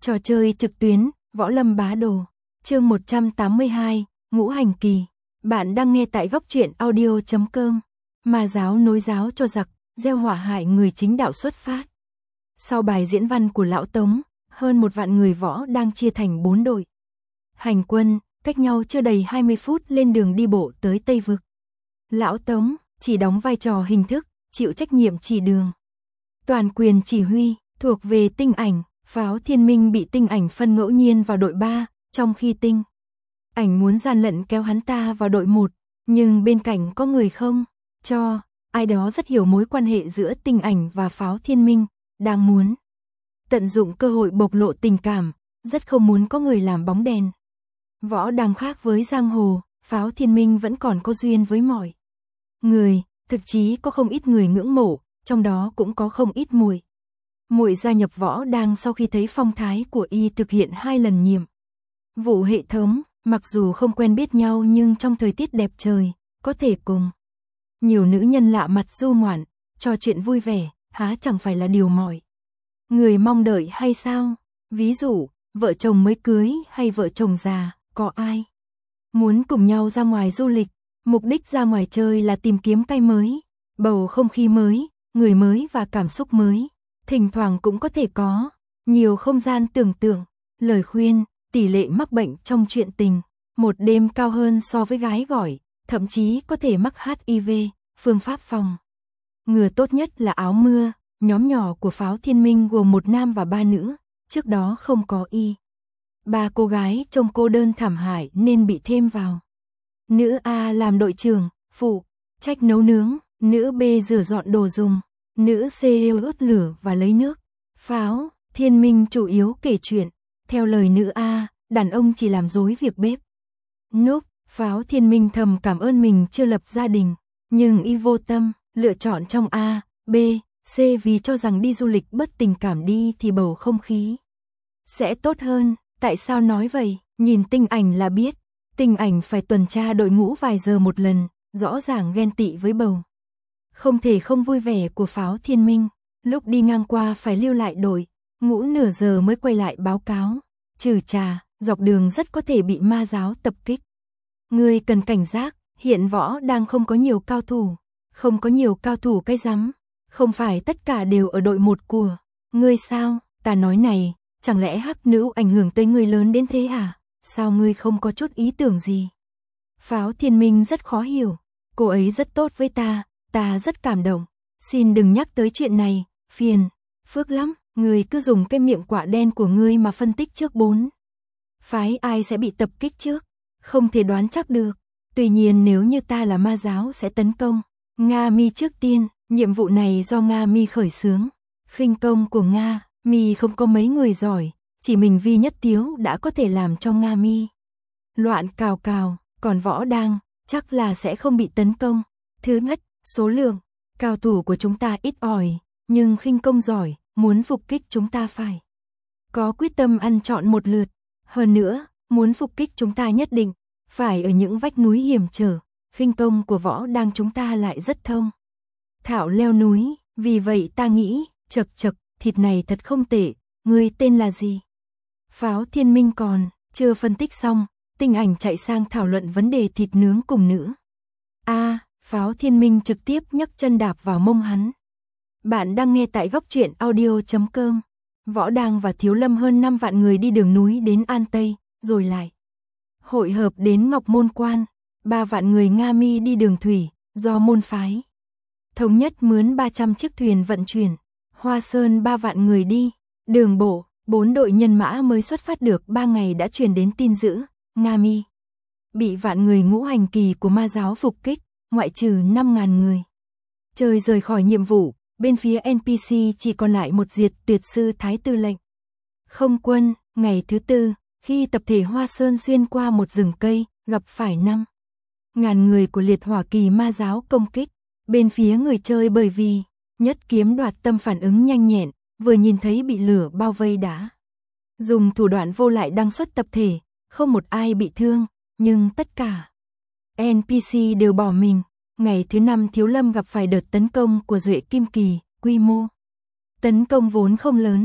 Trò chơi trực tuyến, Võ Lâm Bá Đồ. Chương 182, Ngũ Hành Kỳ. Bạn đang nghe tại góc truyện audio.com. Ma giáo nối giáo cho giặc, gieo họa hại người chính đạo xuất phát. Sau bài diễn văn của Lão Tống, hơn 1 vạn người võ đang chia thành 4 đội. Hành quân, cách nhau chưa đầy 20 phút lên đường đi bộ tới Tây Vực. Lão Tống chỉ đóng vai trò hình thức, chịu trách nhiệm chỉ đường. Toàn quyền chỉ huy, thuộc về Tinh Ảnh. Pháo Thiên Minh bị Tinh Ảnh phân ngẫu nhiên vào đội 3, trong khi Tinh Ảnh muốn gian lận kéo hắn ta vào đội 1, nhưng bên cạnh có người không cho, ai đó rất hiểu mối quan hệ giữa Tinh Ảnh và Pháo Thiên Minh, đang muốn tận dụng cơ hội bộc lộ tình cảm, rất không muốn có người làm bóng đèn. Võ đang khác với giang hồ, Pháo Thiên Minh vẫn còn có duyên với mọi người, thực chí có không ít người ngưỡng mộ, trong đó cũng có không ít muội gia nhập Võ đang sau khi thấy phong thái của y thực hiện 2 lần nhiệm vụ hệ thống, mặc dù không quen biết nhau nhưng trong thời tiết đẹp trời, có thể cùng nhiều nữ nhân lạ mặt du ngoạn, trò chuyện vui vẻ, há chẳng phải là điều mọi người mong đợi hay sao? Ví dụ, vợ chồng mới cưới hay vợ chồng già, có ai muốn cùng nhau ra ngoài du lịch, mục đích ra ngoài chơi là tìm kiếm cái mới, bầu không khí mới, người mới và cảm xúc mới. Thỉnh thoảng cũng có thể có nhiều không gian tưởng tượng, lời khuyên, tỷ lệ mắc bệnh trong chuyện tình một đêm cao hơn so với gái gọi, thậm chí có thể mắc HIV, phương pháp phòng ngừa tốt nhất là áo mưa. Nhóm nhỏ của Pháo Thiên Minh gồm 1 nam và 3 nữ, trước đó không có y. 3 cô gái trông cô đơn thảm hại nên bị thêm vào. Nữ A làm đội trưởng, phụ trách nấu nướng, nữ B rửa dọn đồ dùng, nữ C đốt lửa và lấy nước. Pháo Thiên Minh chủ yếu kể chuyện, theo lời nữ A, đàn ông chỉ làm rối việc bếp núc. Pháo Thiên Minh thầm cảm ơn mình chưa lập gia đình, nhưng y vô tâm, lựa chọn trong A, B, C vì cho rằng đi du lịch bất tình cảm đi thì bầu không khí sẽ tốt hơn. Tại sao nói vậy? Nhìn Tinh Ảnh là biết, Tinh Ảnh phải tuần tra đội ngũ vài giờ một lần, rõ ràng ghen tị với bầu không thể không vui vẻ của Pháo Thiên Minh, lúc đi ngang qua phải lưu lại đội ngũ nửa giờ mới quay lại báo cáo. Trừ trà, dọc đường rất có thể bị ma giáo tập kích. Ngươi cần cảnh giác, hiện Võ đang không có nhiều cao thủ. Không có nhiều cao thủ cái rắm, không phải tất cả đều ở đội 1 của ngươi sao? Ta nói này, chẳng lẽ Hắc Nữ ảnh hưởng tới ngươi lớn đến thế à? Sao ngươi không có chút ý tưởng gì? Pháo Thiên Minh rất khó hiểu, cô ấy rất tốt với ta rất cảm động. Xin đừng nhắc tới chuyện này, phiền phức lắm. Ngươi cứ dùng cái miệng quả đen của ngươi mà phân tích trước 4 phái ai sẽ bị tập kích trước, không thể đoán chắc được. Tuy nhiên nếu như ta là ma giáo sẽ tấn công Nga Mi trước tiên, nhiệm vụ này do Nga Mi khởi xướng. Khinh công của Nga Mi không có mấy người giỏi, chỉ mình Vi Nhất Tiếu đã có thể làm cho Nga Mi loạn cào cào, còn Võ đang chắc là sẽ không bị tấn công. Thứ nhất, số lượng cao thủ của chúng ta ít ỏi, nhưng khinh công giỏi, muốn phục kích chúng ta phải có quyết tâm ăn trọn một lượt. Hơn nữa, muốn phục kích chúng ta nhất định phải ở những vách núi hiểm trở. Khinh công của Võ đang chúng ta lại rất thông thạo leo núi, vì vậy ta nghĩ, chật, thịt này thật không tệ. Ngươi tên là gì? Pháo Thiên Minh còn chưa phân tích xong, Tinh Ảnh chạy sang thảo luận vấn đề thịt nướng cùng nữ A. Pháo Thiên Minh trực tiếp nhấc chân đạp vào mông hắn. Bạn đang nghe tại góc truyện audio.com. Võ đang và Thiếu Lâm hơn 5 vạn người đi đường núi đến An Tây, rồi lại hội hợp đến Ngọc Môn Quan. 3 vạn người Nga Mi đi đường thủy, do môn phái thống nhất mướn 300 chiếc thuyền vận chuyển. Hoa Sơn 3 vạn người đi đường bộ, 4 đội nhân mã mới xuất phát được 3 ngày đã truyền đến tin dữ, Nga Mi bị vạn người Ngũ Hành Kỳ của ma giáo phục kích, ngoại trừ 5.000 người chơi rời khỏi nhiệm vụ. Bên phía NPC chỉ còn lại một Diệt Tuyệt Sư Thái Tư lệnh không quân. Ngày thứ 4, khi tập thể Hoa Sơn xuyên qua một rừng cây, gặp phải 5.000 người của Liệt Hỏa Kỳ ma giáo công kích. Bên phía người chơi bởi vì nhất kiếm đoạt tâm phản ứng nhanh nhẹn, vừa nhìn thấy bị lửa bao vây đã dùng thủ đoạn vô lại đăng xuất tập thể, không một ai bị thương, nhưng tất cả NPC đều bỏ mình. Ngày thứ 5 Thiếu Lâm gặp phải đợt tấn công của Duệ Kim Kỳ, quy mô tấn công vốn không lớn,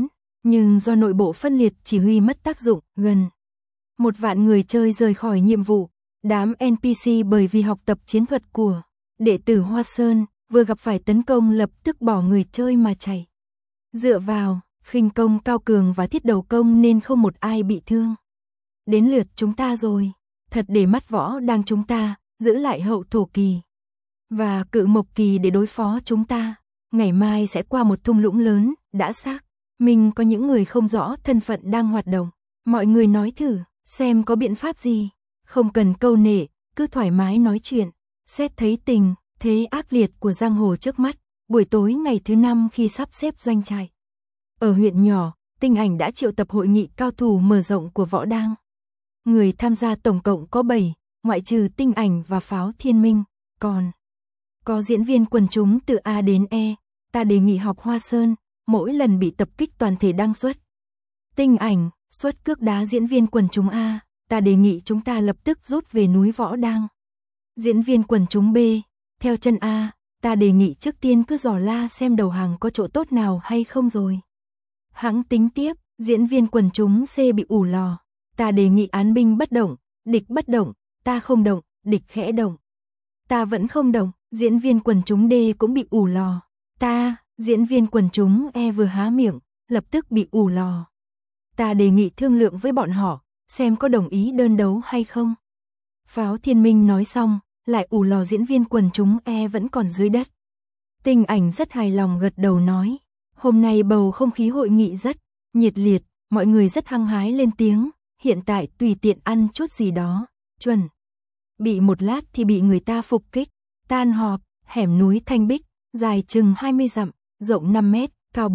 Nhưng do nội bộ phân liệt chỉ huy mất tác dụng, gần 1 vạn người chơi rời khỏi nhiệm vụ. Đám NPC bởi vì học tập chiến thuật của đệ tử Hoa Sơn, vừa gặp phải tấn công lập tức bỏ người chơi mà chạy. Dựa vào khinh công cao cường và thiết đầu công nên không một ai bị thương. Đến lượt chúng ta rồi, thật để mắt võ đang chúng ta, giữ lại hậu thổ kỳ và cự mộc kỳ để đối phó chúng ta. Ngày mai sẽ qua một thung lũng lớn, đã xác mình có những người không rõ thân phận đang hoạt động. Mọi người nói thử, xem có biện pháp gì. Không cần câu nệ, cứ thoải mái nói chuyện. Xét thấy tình thế ác liệt của giang hồ trước mắt, buổi tối ngày thứ 5 khi sắp xếp doanh trại ở huyện nhỏ, Tinh Ảnh đã triệu tập hội nghị cao thủ mở rộng của võ đang. Người tham gia tổng cộng có 7, ngoại trừ Tinh Ảnh và Pháo Thiên Minh, còn có diễn viên quần chúng từ A đến E. Ta đề nghị học Hoa Sơn, mỗi lần bị tập kích toàn thể đăng xuất. Tinh Ảnh xuất cước đá diễn viên quần chúng A, ta đề nghị chúng ta lập tức rút về núi Võ Đang. Diễn viên quần chúng B, theo chân A, ta đề nghị trước tiên cứ dò la xem đầu hàng có chỗ tốt nào hay không rồi hãng tính tiếp. Diễn viên quần chúng C bị ủ lò, ta đề nghị án binh bất động, địch bất động, ta không động, địch khẽ động. Ta vẫn không động. Diễn viên quần chúng D cũng bị ủ lò. Diễn viên quần chúng E vừa há miệng, lập tức bị ủ lò. Ta đề nghị thương lượng với bọn họ, xem có đồng ý đơn đấu hay không. Pháo Thiên Minh nói xong, lại ủ lò diễn viên quần chúng E vẫn còn dưới đất. Tinh Ảnh rất hài lòng gật đầu nói, hôm nay bầu không khí hội nghị rất nhiệt liệt, mọi người rất hăng hái lên tiếng, hiện tại tùy tiện ăn chút gì đó, chuẩn bị một lát thì bị người ta phục kích. Tan họp, hẻm núi Thanh Bích, dài chừng 20 dặm, rộng 5 mét, cao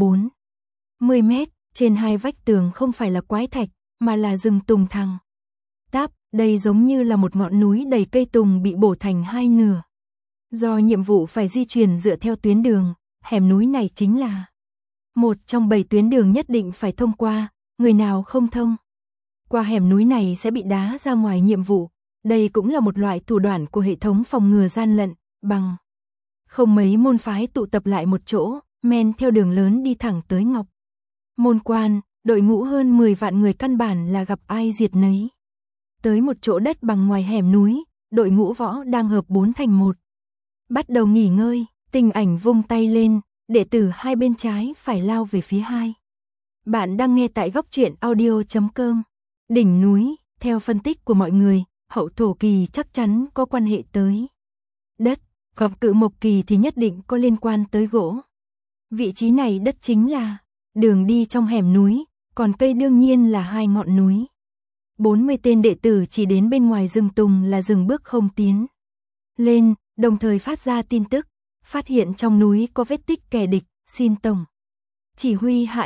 40 mét, trên 2 vách tường không phải là quái thạch, mà là rừng tùng thẳng tắp, đây giống như là một ngọn núi đầy cây tùng bị bổ thành 2 nửa. Do nhiệm vụ phải di chuyển dựa theo tuyến đường, hẻm núi này chính là một trong 7 tuyến đường nhất định phải thông qua, người nào không thông qua hẻm núi này sẽ bị đá ra ngoài nhiệm vụ. Đây cũng là một loại thủ đoạn của hệ thống phòng ngừa gian lận, bằng không mấy môn phái tụ tập lại một chỗ, men theo đường lớn đi thẳng tới Ngọc Môn Quan, đội ngũ hơn 10 vạn người căn bản là gặp ai diệt nấy. Tới một chỗ đất bằng ngoài hẻm núi, đội ngũ võ đang hợp 4 thành 1. Bắt đầu nghỉ ngơi, Tinh Ảnh vung tay lên, đệ tử hai bên trái phải lao về phía 2. Bạn đang nghe tại góc truyện audio.com. Đỉnh núi, theo phân tích của mọi người, hậu thổ kỳ chắc chắn có quan hệ tới đất, còn cự mộc kỳ thì nhất định có liên quan tới gỗ. Vị trí này đất chính là đường đi trong hẻm núi, còn cây đương nhiên là 2 ngọn núi. 40 tên đệ tử chỉ đến bên ngoài rừng tùng là dừng bước không tiến lên, đồng thời phát ra tin tức, phát hiện trong núi có vết tích kẻ địch, xin tổng chỉ huy hạ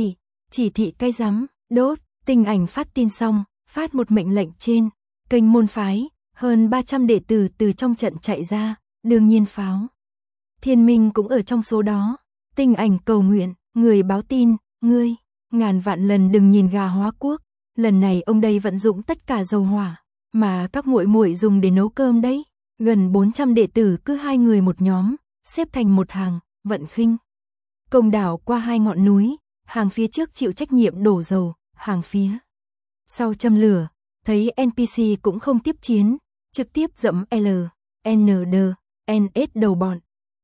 chỉ thị cái rắm, đốt. Tinh Ảnh phát tin xong, phát một mệnh lệnh trên kênh môn phái, hơn 300 đệ tử từ trong trận chạy ra, đương nhiên Pháo Thiên Minh cũng ở trong số đó. Tinh Ảnh cầu nguyện, người báo tin, ngươi ngàn vạn lần đừng nhìn gà hóa quốc, lần này ông đây vận dụng tất cả dầu hỏa mà các muội muội dùng để nấu cơm đấy. Gần 400 đệ tử cứ 2 người một nhóm, xếp thành một hàng, vận khinh công đảo qua 2 ngọn núi, hàng phía trước chịu trách nhiệm đổ dầu, hàng phía sau châm lửa. Thấy NPC cũng không tiếp chiến, trực tiếp dẫm L, N, D, NS đầu bọn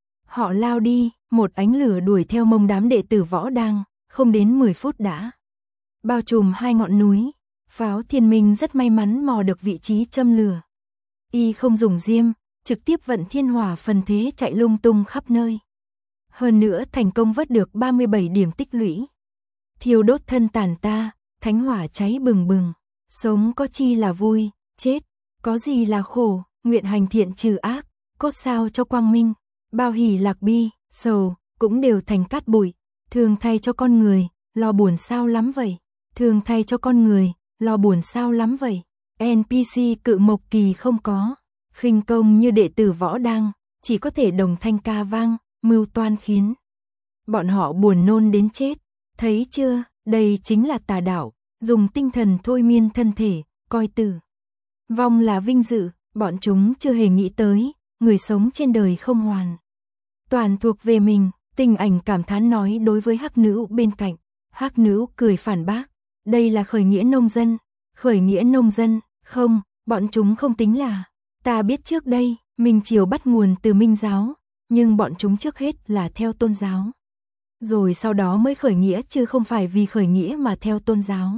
họ lao đi. Một ánh lửa đuổi theo mông đám đệ tử võ đang, không đến 10 phút đã bao trùm 2 ngọn núi. Pháo Thiên Minh rất may mắn mò được vị trí châm lửa. Y không dùng diêm, trực tiếp vận thiên hỏa phần thế chạy lung tung khắp nơi. Hơn nữa thành công vớt được 37 điểm tích lũy. Thiêu đốt thân tàn ta, thánh hỏa cháy bừng bừng. Sống có chi là vui, chết có gì là khổ. Nguyện hành thiện trừ ác, cốt sao cho quang minh. Bao hỉ lạc bi, sầu cũng đều thành cát bụi. Thường thay cho con người, lo buồn sao lắm vậy. Thường thay cho con người, lo buồn sao lắm vậy. NPC cự mộc kỳ không có khinh công như đệ tử võ đang, chỉ có thể đồng thanh ca vang, mưu toan khiến bọn họ buồn nôn đến chết. Thấy chưa, đây chính là tà đạo, dùng tinh thần thôi miên thân thể, coi tử vong là vinh dự. Bọn chúng chưa hề nghĩ tới, người sống trên đời không hoàn toàn thuộc về mình. Tinh Ảnh cảm thán nói đối với hắc nữ bên cạnh, Hắc Nữ cười phản bác, đây là khởi nghĩa nông dân. Khởi nghĩa nông dân, không, bọn chúng không tính là. Ta biết trước đây, Minh Triều bắt nguồn từ Minh giáo, nhưng bọn chúng trước hết là theo tôn giáo. Rồi sau đó mới khởi nghĩa chứ không phải vì khởi nghĩa mà theo tôn giáo.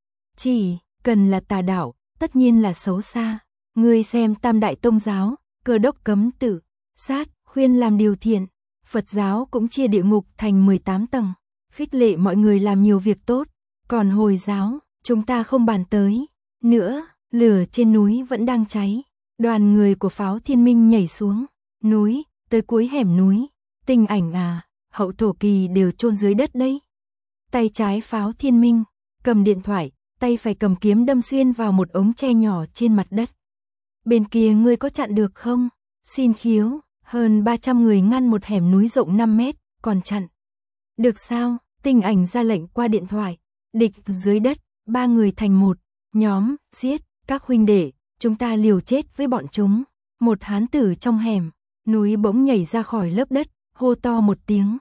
Chỉ cần là tà đạo, tất nhiên là xấu xa. Ngươi xem Tam Đại Tông giáo, Cơ Đốc cấm tự sát, khuyên làm điều thiện. Phật giáo cũng chia địa ngục thành 18 tầng, khích lệ mọi người làm nhiều việc tốt. Còn Hồi giáo, chúng ta không bàn tới. Nữa, lửa trên núi vẫn đang cháy. Đoàn người của Pháo Thiên Minh nhảy xuống núi, tới cuối hẻm núi. Tinh Ảnh à, Hậu Thổ Kỳ đều chôn dưới đất đấy. Tay trái Pháo Thiên Minh cầm điện thoại, tay phải cầm kiếm đâm xuyên vào một ống tre nhỏ trên mặt đất. Bên kia ngươi có chặn được không? Xin khiếu, hơn 300 người ngăn một hẻm núi rộng 5 mét, còn chặn được sao? Tinh Ảnh ra lệnh qua điện thoại. Địch dưới đất, 3 người thành một nhóm, giết các huynh đệ, chúng ta liều chết với bọn chúng. Một hán tử trong hẻm núi bỗng nhảy ra khỏi lớp đất, hô to một tiếng.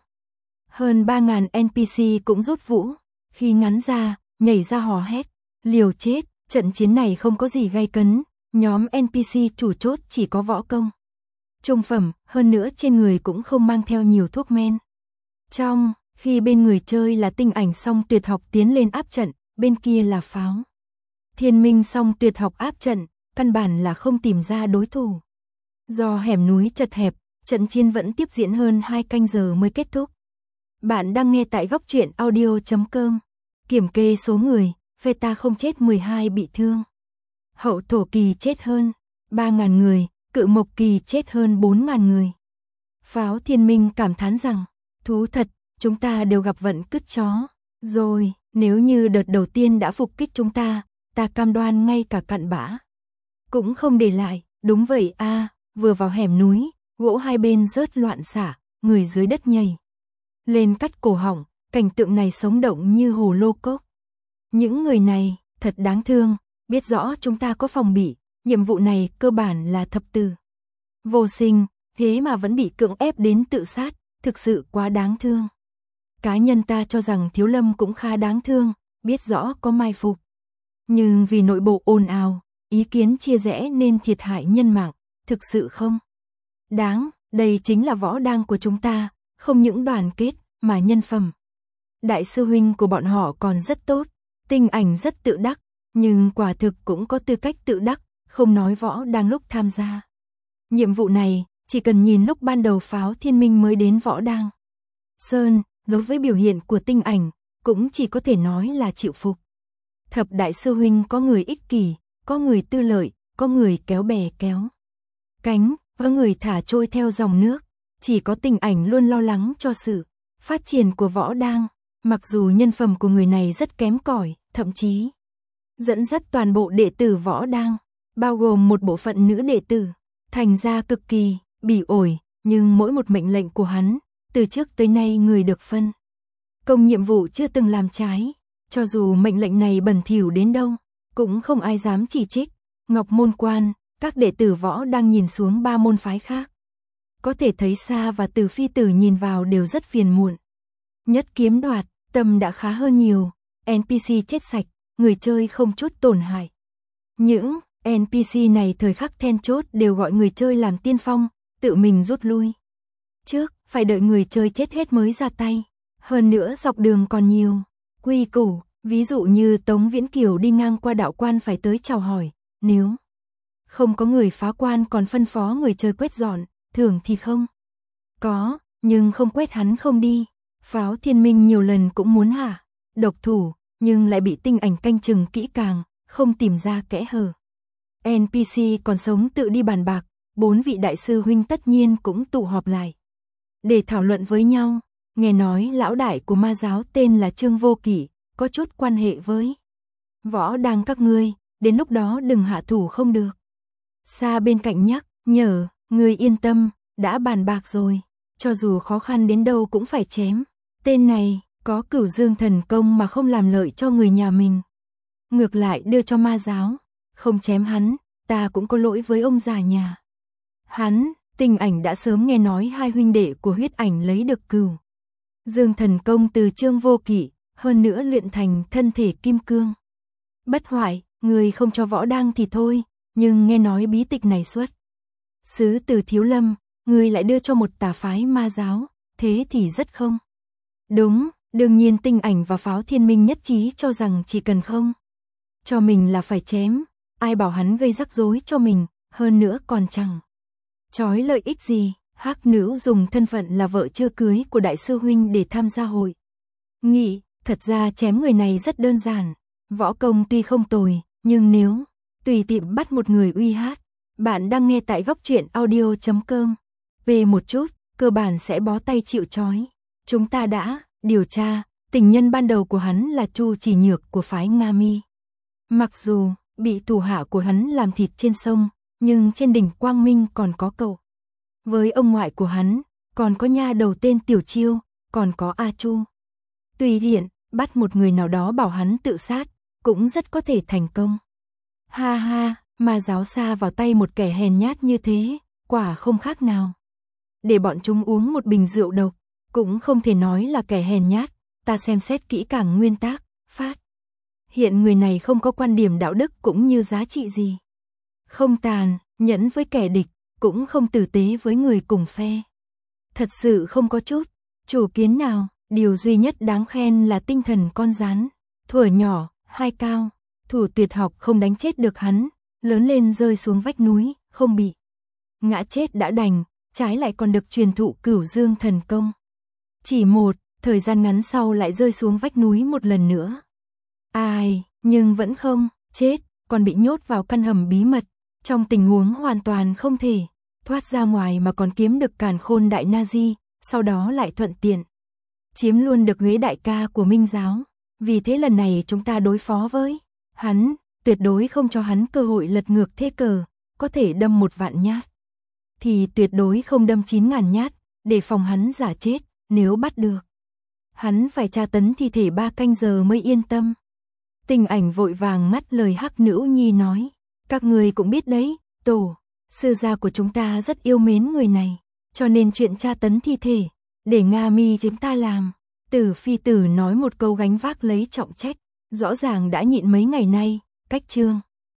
Hơn 3.000 NPC cũng rút vũ, khi ngắn ra, nhảy ra hò hét, liều chết. Trận chiến này không có gì gay cấn, nhóm NPC chủ chốt chỉ có võ công trung phẩm, hơn nữa trên người cũng không mang theo nhiều thuốc men. Trong khi bên người chơi là Tinh Ảnh song tuyệt học tiến lên áp trận, bên kia là Pháo Thiên Minh song tuyệt học áp trận, căn bản là không tìm ra đối thủ. Do hẻm núi chật hẹp, trận chiến vẫn tiếp diễn hơn 2 canh giờ mới kết thúc. Bạn đang nghe tại góc truyện audio.com. Kiểm kê số người, Pheta không chết 12 bị thương. Hậu Thổ Kỳ chết hơn 3.000 người, Cự Mộc Kỳ chết hơn 4.000 người. Pháo Thiên Minh cảm thán rằng, thú thật, chúng ta đều gặp vận cứt chó. Rồi, nếu như đợt đầu tiên đã phục kích chúng ta cam đoan ngay cả cặn bã cũng không để lại. Đúng vậy a, vừa vào hẻm núi, gỗ hai bên rớt loạn xả, người dưới đất nhảy lên cắt cổ họng, cảnh tượng này sống động như hồ lô cốc. Những người này, thật đáng thương, biết rõ chúng ta có phòng bị, nhiệm vụ này cơ bản là thập tử vô sinh, thế mà vẫn bị cưỡng ép đến tự sát, thực sự quá đáng thương. Cá nhân ta cho rằng Thiếu Lâm cũng khá đáng thương, biết rõ có mai phục. Nhưng vì nội bộ ồn ào, ý kiến chia rẽ nên thiệt hại nhân mạng, thực sự không đáng. Đây chính là võ đang của chúng ta, không những đoàn kết mà nhân phẩm. Đại sư huynh của bọn họ còn rất tốt, Tinh Ảnh rất tự đắc, nhưng quả thực cũng có tư cách tự đắc, không nói võ đang lúc tham gia. Nhiệm vụ này, chỉ cần nhìn lúc ban đầu Pháo Thiên Minh mới đến võ đang Sơn, đối với biểu hiện của Tinh Ảnh, cũng chỉ có thể nói là chịu phục. Thập đại sư huynh có người ích kỷ, có người tư lợi, có người kéo bè kéo cánh, có người thả trôi theo dòng nước. Chỉ có Tinh Ảnh luôn lo lắng cho sự phát triển của võ đang, mặc dù nhân phẩm của người này rất kém cỏi, thậm chí dẫn dắt toàn bộ đệ tử võ đang, bao gồm một bộ phận nữ đệ tử, thành ra cực kỳ bỉ ổi, nhưng mỗi một mệnh lệnh của hắn, từ trước tới nay người được phân công nhiệm vụ chưa từng làm trái, cho dù mệnh lệnh này bẩn thỉu đến đâu, cũng không ai dám chỉ trích. Ngọc Môn Quan, các đệ tử võ đang nhìn xuống 3 môn phái khác. Có thể thấy Sa và Từ Phi Tử nhìn vào đều rất phiền muộn. Nhất kiếm đoạt, tâm đã khá hơn nhiều, NPC chết sạch, người chơi không chút tổn hại. Những NPC này thời khắc then chốt đều gọi người chơi làm tiên phong, tự mình rút lui. Trước, phải đợi người chơi chết hết mới ra tay. Hơn nữa dọc đường còn nhiều quy củ, ví dụ như Tống Viễn Kiều đi ngang qua đạo quan phải tới chào hỏi, nếu không có người phá quan còn phân phó người chơi quét dọn, thường thì không có, nhưng không quét hắn không đi. Pháo Thiên Minh nhiều lần cũng muốn hạ độc thủ, nhưng lại bị Tinh Ảnh canh chừng kỹ càng, không tìm ra kẽ hở. NPC còn sống tự đi bàn bạc, 4 vị đại sư huynh tất nhiên cũng tụ họp lại để thảo luận với nhau. Nghe nói lão đại của ma giáo tên là Trương Vô Kỵ, có chút quan hệ với võ đang các ngươi, đến lúc đó đừng hạ thủ không được. Sa bên cạnh nhắc nhở, ngươi yên tâm, đã bàn bạc rồi, cho dù khó khăn đến đâu cũng phải chém. Tên này có Cửu Dương thần công mà không làm lợi cho người nhà mình, ngược lại đưa cho ma giáo, không chém hắn, ta cũng có lỗi với ông già nhà hắn. Tinh Ảnh đã sớm nghe nói hai huynh đệ của Huyết Ảnh lấy được Cửu Dương thần công từ Trương Vô Kỵ, hơn nữa luyện thành thân thể kim cương. Bất hoại, người không cho võ đăng thì thôi, nhưng nghe nói bí tịch này xuất xứ từ Thiếu Lâm, người lại đưa cho một tà phái ma giáo, thế thì rất không đúng. Đương nhiên Tinh Ảnh và Pháo Thiên Minh nhất trí cho rằng chỉ cần không cho mình là phải chém, ai bảo hắn gây rắc rối cho mình, hơn nữa còn chẳng chói lợi ích gì. Hắc Nữ dùng thân phận là vợ chưa cưới của đại sư huynh để tham gia hội nghị, thật ra chém người này rất đơn giản, võ công tuy không tồi, nhưng nếu tùy tiện bắt một người uy hát, bạn đang nghe tại góc truyện audio.com, về một chút, cơ bản sẽ bó tay chịu trói. Chúng ta đã điều tra, tình nhân ban đầu của hắn là Chu Chỉ Nhược của phái Nga Mi. Mặc dù bị thủ hạ của hắn làm thịt trên sông, nhưng trên đỉnh Quang Minh còn có cậu. Với ông ngoại của hắn, còn có nha đầu tên Tiểu Chiêu, còn có A Chu. Tùy tiện bắt một người nào đó bảo hắn tự sát, cũng rất có thể thành công. Ha ha, ma giáo sa vào tay một kẻ hèn nhát như thế, quả không khác nào để bọn chúng uống một bình rượu độc, cũng không thể nói là kẻ hèn nhát. Ta xem xét kỹ càng nguyên tác, phát hiện người này không có quan điểm đạo đức cũng như giá trị gì. Không tàn nhẫn với kẻ địch, cũng không tử tế với người cùng phe. Thật sự không có chút chủ kiến nào. Điều duy nhất đáng khen là tinh thần con rắn. Thuở nhỏ, hai cao thủ tuyệt học không đánh chết được hắn, lớn lên rơi xuống vách núi, không bị ngã chết đã đành, trái lại còn được truyền thụ Cửu Dương thần công. Chỉ một thời gian ngắn sau lại rơi xuống vách núi một lần nữa. Ai, nhưng vẫn không chết, còn bị nhốt vào căn hầm bí mật, trong tình huống hoàn toàn không thể thoát ra ngoài mà còn kiếm được Càn Khôn Đại Na Di, sau đó lại thuận tiện chiếm luôn được ghế đại ca của Minh giáo. Vì thế lần này chúng ta đối phó với hắn, tuyệt đối không cho hắn cơ hội lật ngược thế cờ, có thể đâm 1.000 nhát thì tuyệt đối không đâm 9.000 nhát, để phòng hắn giả chết. Nếu bắt được hắn phải tra tấn thi thể 3 canh giờ mới yên tâm. Tình Ảnh vội vàng ngắt lời Hắc Nữ Nhi nói, các người cũng biết đấy, tổ sư gia của chúng ta rất yêu mến người này, cho nên chuyện tra tấn thi thể để Nga Mi chúng ta làm. Tử Phi Tử nói một câu gánh vác lấy trọng trách, rõ ràng đã nhịn mấy ngày nay, cách chương